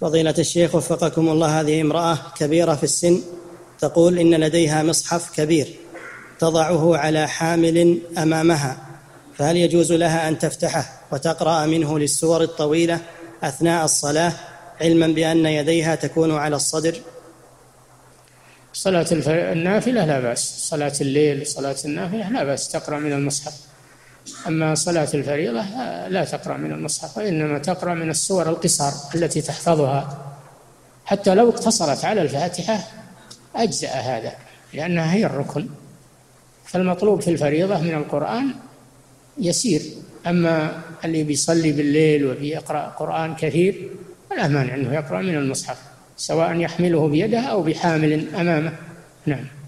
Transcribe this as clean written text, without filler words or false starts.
فضيلة الشيخ وفقكم الله، هذه امرأة كبيرة في السن تقول إن لديها مصحف كبير تضعه على حامل أمامها، فهل يجوز لها أن تفتحه وتقرأ منه للسور الطويلة أثناء الصلاة، علما بأن يديها تكون على الصدر؟ صلاة النافلة لا بأس، صلاة الليل صلاة النافلة لا بأس تقرأ من المصحف، أما صلاة الفريضة لا تقرأ من المصحف، وإنما تقرأ من السور القصار التي تحفظها، حتى لو اقتصرت على الفاتحة أجزأ هذا، لأنها هي الركن. فالمطلوب في الفريضة من القرآن يسير، أما اللي بيصلي بالليل وبيقرأ قرآن كثير فلا مانع أنه يقرأ من المصحف، سواء يحمله بيده أو بحامل أمامه. نعم.